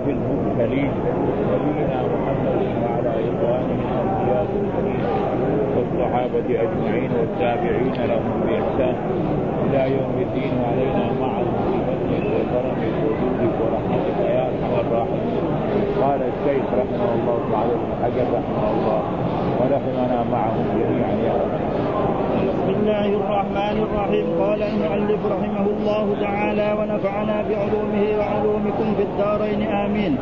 المرسلين نبينا محمد وعلى إخوانه الأنبياء المرسلين والصحابة أجمعين والتابعين لهم بإحسان إلى يوم الدين وعلينا معهم بفضلك وكرمك وجودك ورحمتك يا أرحم الراحمين. قال الشيخ رحمه الله تعالى بن حجر رحمه الله ورحمنا معهم جميعا يا رب. بسم الله الرحمن الرحيم. قال المؤلف رحمه الله تعالى ونفعنا بعلومه وعلومكم في الدارين آمين.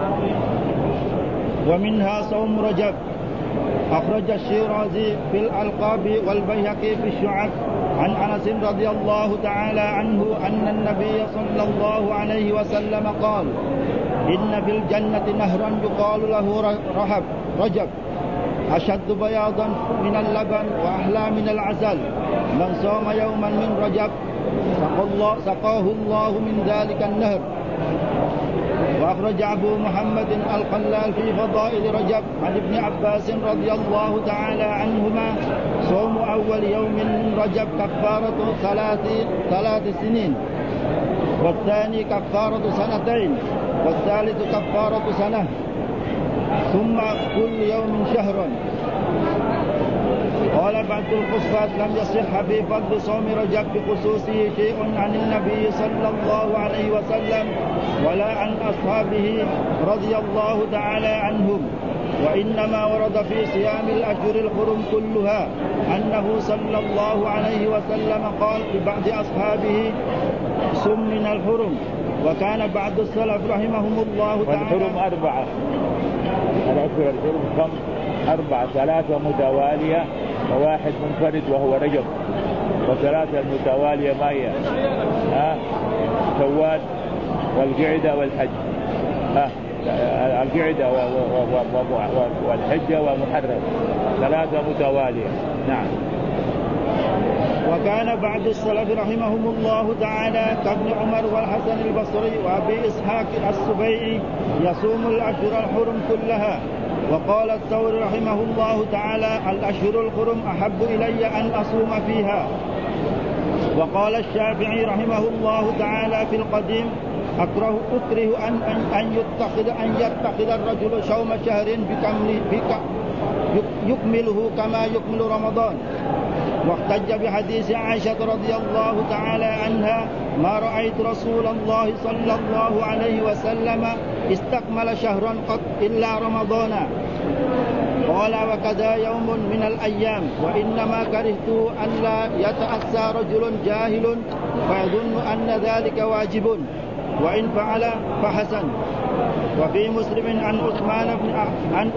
ومنها صوم رجب. أخرج الشيرازي في الألقاب والبيهقي في الشعب عن أنس رضي الله تعالى عنه أن النبي صلى الله عليه وسلم قال: إن في الجنة نهرا يقال له رجب أشد بياضا من اللبن وأحلى من العسل، من صام يوما من رجب سقاه الله من ذلك النهر. وأخرج أبو محمد القلال في فضائل رجب عن ابن عباس رضي الله تعالى عنهما: صوم أول يوم من رجب كفارة 3 سنين، والثاني كفارة 2 والثالث كفارة 1 ثم كل يوم شهر. قال بعض الحفاظ: لم يصح في فضل صوم رجب بخصوصه شيء عن النبي صلى الله عليه وسلم ولا عن أصحابه رضي الله تعالى عنهم، وإنما ورد في صيام الأشهر الحرم كلها أنه صلى الله عليه وسلم قال لبعض أصحابه: صم من الحرم. وكان بعض السلف رحمهم الله تعالى. والحرم 4 الأشهر الحرم كم؟ 4 3 متوالية وواحد منفرد وهو رجب، و3 المتوالية ما هي؟ شوال والقعدة والحج، القعدة والحجة ومحرم، 3 متوالية. نعم. وكان بعض السلف رحمهم الله تعالى كابن عمر والحسن البصري وأبي إسحاق السبيعي يصوم الأشهر الحرم كلها. وقال الثوري رحمه الله تعالى: الأشهر الحرم أحب إلي أن أصوم فيها. وقال الشافعي رحمه الله تعالى في القديم: أكره أن يتخذ الرجل صوم شهر يكمله كما يكمل رمضان. واحتج بحديث عائشة رضي الله تعالى عنها: ما رأيت رسول الله صلى الله عليه وسلم استكمل شهرا قط إلا رمضان. قال: وكذا يوم من الأيام، وإنما كرهت أن لا يتأسى رجل جاهل فيظن أن ذلك واجب، وإن فعل فحسن. وفي مسلم عن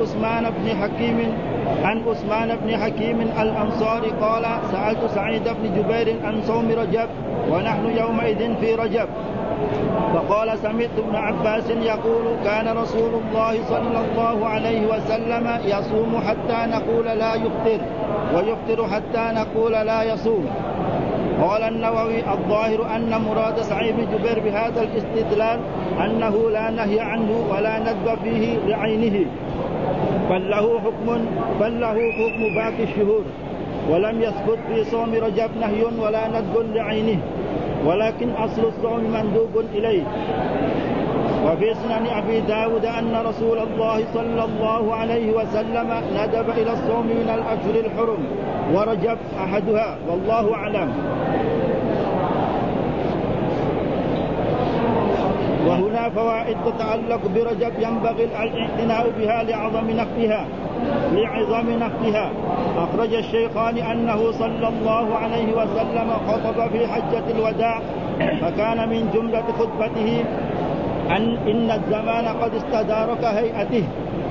عثمان بن حكيم الأنصاري قال: سألت سعيد بن جبير عن صوم رجب ونحن يومئذ في رجب، فقال: سمعت ابن عباس يقول: كان رسول الله صلى الله عليه وسلم يصوم حتى نقول لا يفطر، ويفطر حتى نقول لا يصوم. قال النووي: الظاهر أن مراد سعيد بن جبير بهذا الاستدلال أنه لا نهي عنه ولا ندب فيه بعينه، بل له حكم باقي الشهور، ولم يثبت في صوم رجب نهي ولا ندب لعينه، ولكن أصل الصوم مندوب إليه. وفي سنن أبي داود أن رسول الله صلى الله عليه وسلم ندب إلى الصوم من الأشهر الحرم، ورجب أحدها، والله أعلم. وهنا فوائد تتعلق برجب ينبغي الاعتناء بها لعظم نفسها. أخرج الشيخان أنه صلى الله عليه وسلم خطب في حجة الوداع، فكان من جملة خطبته إن الزمان قد استدار كهيئته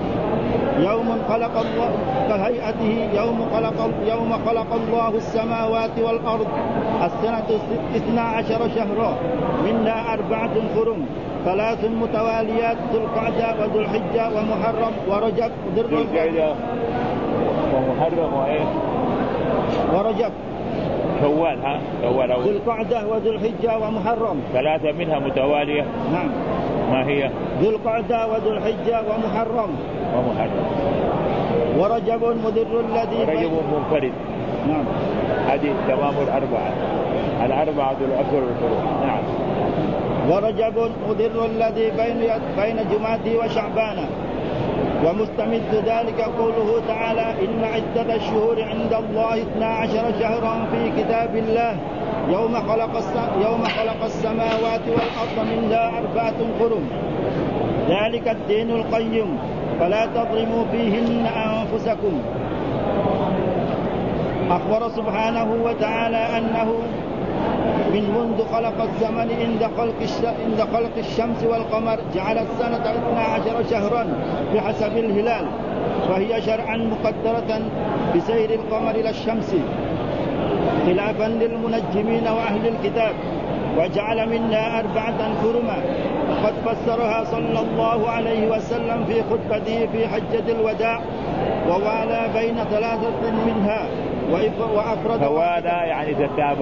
يوم خلق الله السماوات والأرض، السنة 12 شهرا، منها 4 حرم، 3 متواليات: ذو القعدة وذو الحجة ومحرم ورجب. ذو القعدة ومحرم ورجب شوال. ذو القعدة وذو الحجة ومحرم، 3 منها متوالية. نعم. ما هي؟ ذو القعدة وذو الحجة ومحرم. ورجب مضر الذي رجب منفرد. نعم. هذه تمام 4. الأربعة الأشهر الحرم. نعم. ورجب مضر الذي بين جمادى وشعبان. ومستمد ذلك قوله تعالى إن عدة الشهور عند الله 12 شهرا في كتاب الله يوم خلق السماوات والأرض منها 4 حرم ذلك الدين القيم فلا تظلموا فيهن أنفسكم. أخبر سبحانه وتعالى أنه من منذ خلق الزمن عند خلق الشمس والقمر جعل السنة 12 شهرا بحسب الهلال فهي شرعا مقدرة بسير القمر إلى الشمس خلافا للمنجمين وأهل الكتاب وجعل منها 4 حرما وقد فسرها صلى الله عليه وسلم في خطبته في حجة الوداع ووالى بين 3 منها وأفرد فوالا يعني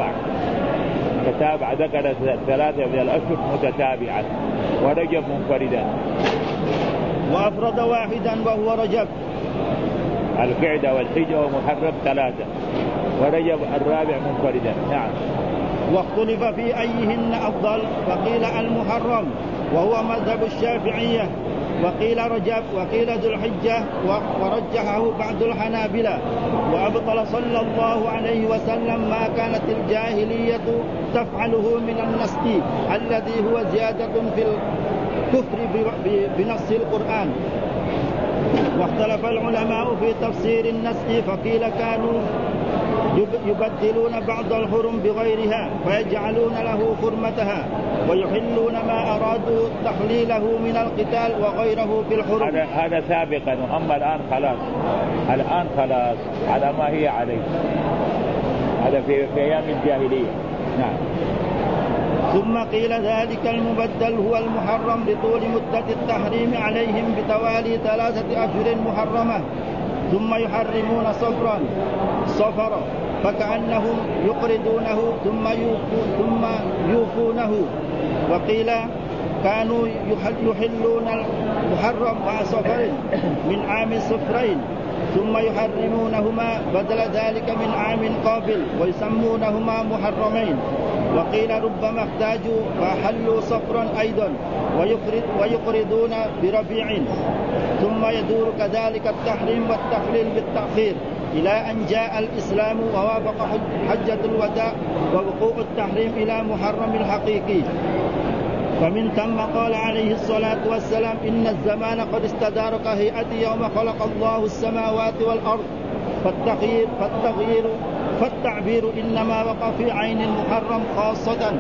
تتابع ذكر 3 من الأشهر متتابعة ورجب منفردا وأفرد واحدا وهو رجب. القعدة والحجة ومحرم 3 ورجب الرابع منفردا. نعم. واختلف في أيهن أفضل فقيل المحرم وهو مذهب الشافعية وقيل رجب وقيل ذو الحجة ورجحه بعض الحنابلة وأبطل صلى الله عليه وسلم ما كانت الجاهلية تفعله من النسك الذي هو زيادة في الكفر بنص القرآن. واختلف العلماء في تفسير النسك فقيل كانوا يبدلون بعض الحرم بغيرها فيجعلون له حرمتها ويحلون ما أرادوا تحليله من القتال وغيره في الحرم. هذا سابقا وأما الآن خلاص على ما هي عليه. هذا في أيام الجاهلية. نعم. ثم قيل ذلك المبدل هو المحرم لطول مدة التحريم عليهم بتوالي 3 أشهر محرمة ثم يحرمون صفرا فكأنهم يقرضونه ثم يوفونه. وقيل كانوا يحلون المحرم مع صفر من عام صفرين ثم يحرمونهما بدل ذلك من عام قابل ويسمونهما محرمين. وقيل ربما احتاجوا فحلوا صفرا أيضا ويقرضون بربيع ثم يدور كذلك التحريم والتحليل بالتأخير إلى أن جاء الإسلام ووافق حجة الوداع ووقوع التحريم إلى محرم الحقيقي. فمن ثم قال عليه الصلاة والسلام إن الزمان قد استدار كهيئة يوم خلق الله السماوات والأرض فالتعبير إنما وقع في عين المحرم خاصة.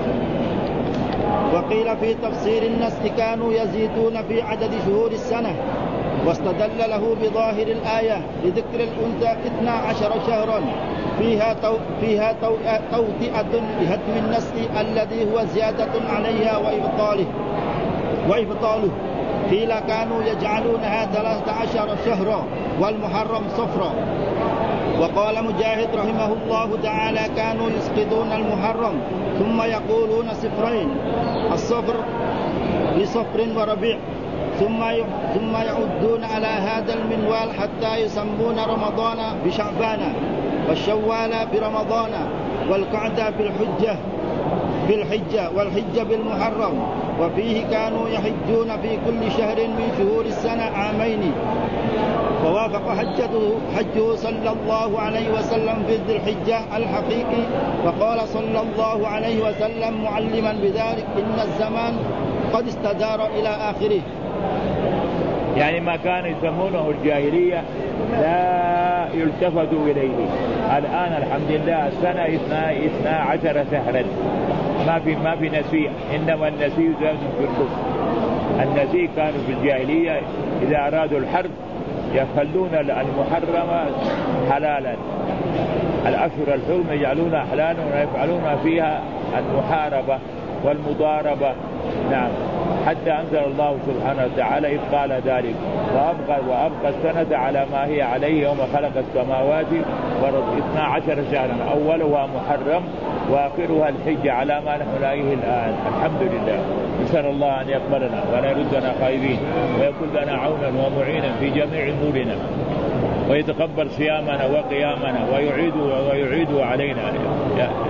وقيل في تفسير النسك كانوا يزيدون في عدد شهور السنة واستدل له بظاهر الآية لذكر الأنثى 12 شهرا فيها توطئة لهدم النسل الذي هو زيادة عليها وإبطاله. قيل كانوا يجعلونها 13 شهرا والمحرم صفرا. وقال مجاهد رحمه الله تعالى كانوا يسقطون المحرم ثم يقولون صفرين الصفر لصفر وربيع ثم يعدون على هذا المنوال حتى يسمون رمضان بشعبان والشوال برمضان والقعدة بالحجة والحجة بالمحرم. وفيه كانوا يحجون في كل شهر من شهور السنة عامين ووافق حجه صلى الله عليه وسلم في ذي الحجة الحقيقي. وقال صلى الله عليه وسلم معلما بذلك إن الزمان قد استدار إلى آخره. يعني ما كانوا يسمونه الجاهلية لا يلتفت إليه. الآن الحمد لله السنة 12 شهرا ما في نسيء. إنما النسيء زاد في الكفر. النسيء كانوا في الجاهلية إذا أرادوا الحرب يخلون المحرم حلالا. الأشهر الحرم يجعلونها حلالا ويفعلون فيها المحاربة والمضاربة. نعم. حتى أنزل الله سبحانه وتعالى إذ قال ذلك وأبقى السنة على ما هي عليه يوم خلق السماوات والأرض 12 شهرا أولها محرم وآخرها الحج على ما نحن عليه الآن. الحمد لله. نسأل الله أن يقبلنا ولا يردنا خائبين ويكون لنا عونا ومعينا في جميع أمورنا ويتقبل صيامنا وقيامنا ويعيد علينا.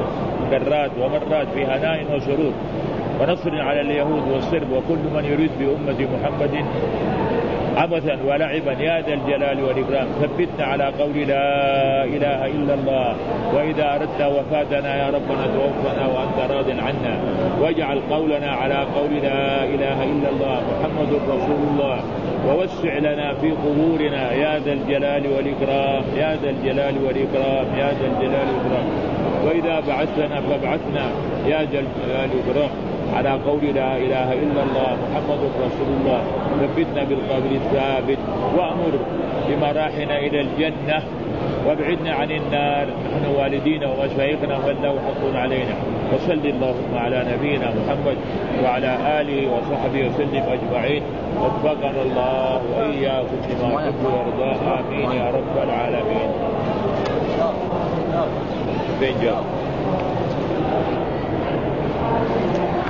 كرات ومرات في هناء وسرور ونصر على اليهود والصرب وكل من يريد بأمة محمد عبثا ولعبا يا ذا الجلال والإكرام. ثبتنا على قول لا إله إلا الله، وإذا أردت وفاتنا يا ربنا توفنا وأنت راض عنا، واجعل قولنا على قول لا إله إلا الله محمد رسول الله، ووسع لنا في قبورنا يا ذا الجلال والإكرام يا ذا الجلال والإكرام يا ذا الجلال والإكرام. وإذا بعثنا فابعثنا يا ذا الجلال والإكرام على قول لا إله إلا الله محمد رسول الله. ثبتنا بالقول الثابت وأمر بمراحنا إلى الجنة وابعدنا عن النار نحن والدينا ومشايخنا ومن له حق علينا. وصل اللهم على نبينا محمد وعلى آله وصحبه وسلم أجمعين. وفقنا الله وإياكم لما يحب ويرضى آمين يا رب العالمين. فين جاء؟